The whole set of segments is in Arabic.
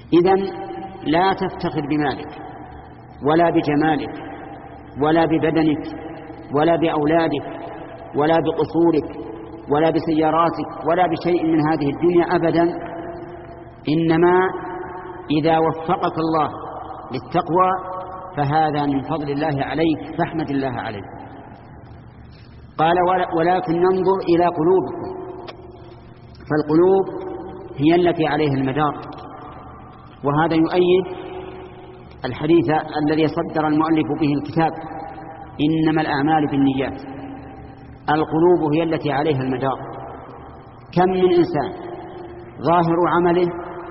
إذن لا تفتخر بمالك ولا بجمالك ولا ببدنك ولا بأولادك ولا بقصورك ولا بسياراتك ولا بشيء من هذه الدنيا أبدا، إنما إذا وفقك الله للتقوى فهذا من فضل الله عليك فاحمد الله عليه. قال ولكن ننظر إلى قلوبكم، فالقلوب هي التي عليها المدار. وهذا يؤيد الحديث الذي صدر المؤلف به الكتاب: إنما الأعمال بالنيات. القلوب هي التي عليها المدار. كم من إنسان ظاهر عمله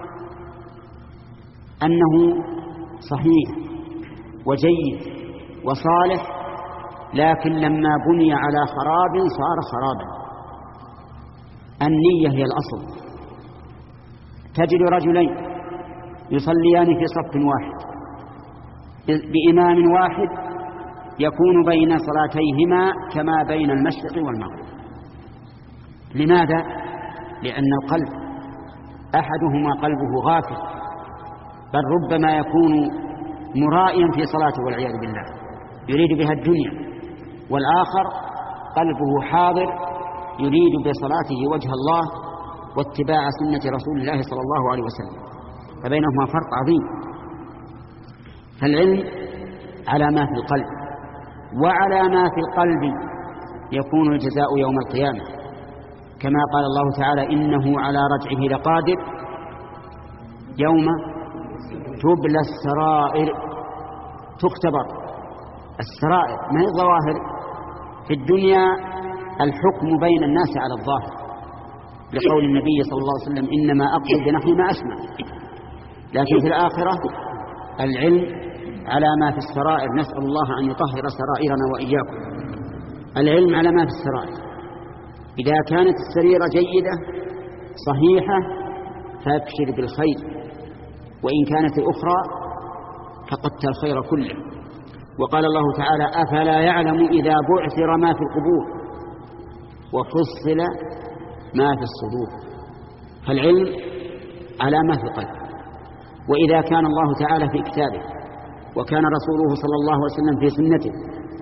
أنه صحيح وجيد وصالح، لكن لما بني على خراب صار خرابا. النية هي الأصل. تجد رجلين يصليان في صف واحد بإمام واحد يكون بين صلاتيهما كما بين المشرق والمغرب. لماذا؟ لأن القلب أحدهما قلبه غافل، بل ربما يكون مرائيا في صلاته والعياذ بالله يريد بها الدنيا، والآخر قلبه حاضر يريد بصلاته وجه الله واتباع سنة رسول الله صلى الله عليه وسلم، فبينهما فرق عظيم. فالعلم على ما في القلب، وعلى ما في القلب يكون الجزاء يوم القيامة، كما قال الله تعالى: إنه على رجعه لقادر يوم تبلى السرائر. تختبر السرائر ما هي الظواهر. في الدنيا الحكم بين الناس على الظاهر، لقول النبي صلى الله عليه وسلم: إنما أقصد بنحو ما أسمع. لكن في الآخرة العلم على ما في السرائر. نسأل الله أن يطهر سرائرنا وإياكم. العلم على ما في السرائر. إذا كانت السريرة جيدة صحيحة فابشر بالخير، وإن كانت الأخرى فقدت الخير كله. وقال الله تعالى: أفلا يعلم إذا بعثر ما في القبور وفصل ما في الصدور. فالعلم على ما في القلب. وإذا كان الله تعالى في كتابه وكان رسوله صلى الله عليه وسلم في سنته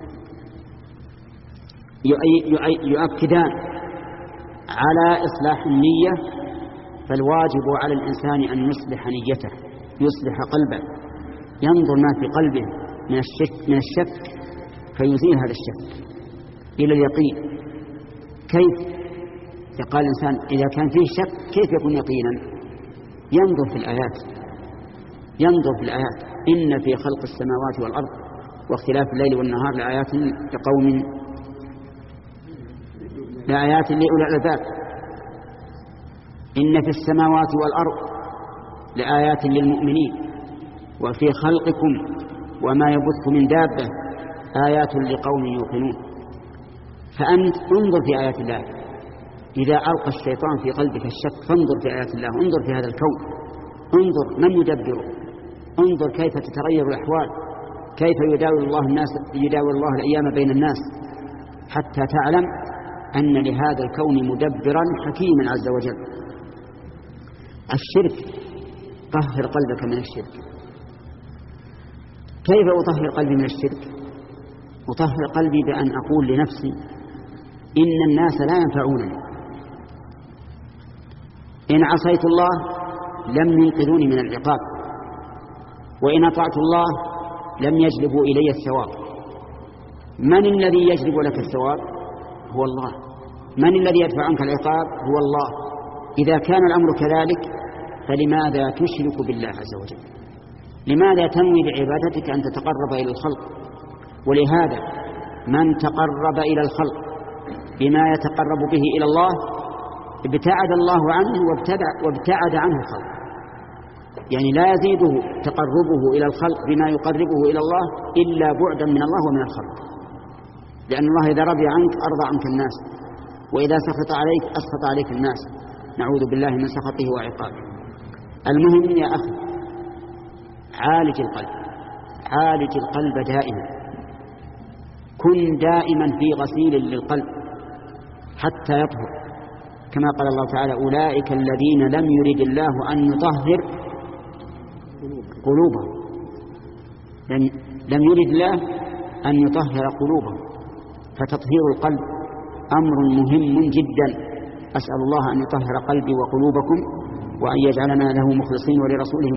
يؤكدان على إصلاح النية، فالواجب على الإنسان أن يصلح نيته، يصلح قلبه، ينظر ما في قلبه من الشك فيزيل هذا الشك إلى اليقين. كيف؟ قال الإنسان إذا كان فيه شك كيف يكون يقينا؟ ينظر في الآيات، ينظر في الآيات: إن في خلق السماوات والأرض واختلاف الليل والنهار لآيات لأولي الألباب. إن في السماوات والأرض لآيات للمؤمنين وفي خلقكم وما يبث من دابة آيات لقوم يوقنون. فأنت انظر في آيات الله. إذا ألقى الشيطان في قلبك الشك فانظر في آيات الله، انظر في هذا الكون، انظر من يدبره، انظر كيف تتغير الأحوال، كيف يداول الله الأيام بين الناس، حتى تعلم أن لهذا الكون مدبرا حكيما عز وجل. الشرك، طهر قلبك من الشرك. كيف أطهر قلبي من الشرك؟ أطهر قلبي بأن أقول لنفسي: إن الناس لا ينفعونني، إن عصيت الله لم ينقذوني من العقاب، وإن أطعت الله لم يجلبوا إلي الثواب. من الذي يجلب لك الثواب؟ هو الله. من الذي يدفع عنك العقاب؟ هو الله. إذا كان الأمر كذلك فلماذا تشرك بالله عز وجل؟ لماذا تنوي بعبادتك أن تتقرب إلى الخلق؟ ولهذا من تقرب إلى الخلق بما يتقرب به إلى الله ابتعد الله عنه وابتعد عنه الخلق. يعني لا يزيده تقربه إلى الخلق بما يقربه إلى الله إلا بعدا من الله ومن الخلق، لأن الله إذا رضي عنك أرضى عنك الناس، وإذا سخط عليك أسخط عليك الناس، نعوذ بالله من سخطه وعقابه. المهم يا أخي عالج القلب، عالج القلب دائما، كن دائما في غسيل للقلب حتى يطهر، كما قال الله تعالى: أولئك الذين لم يرد الله أن يطهر قلوبهم. لم يرد الله أن يطهر قلوبهم، فتطهير القلب أمر مهم جدا. أسأل الله أن يطهر قلبي وقلوبكم، وأن يجعلنا له مخلصين ولرسوله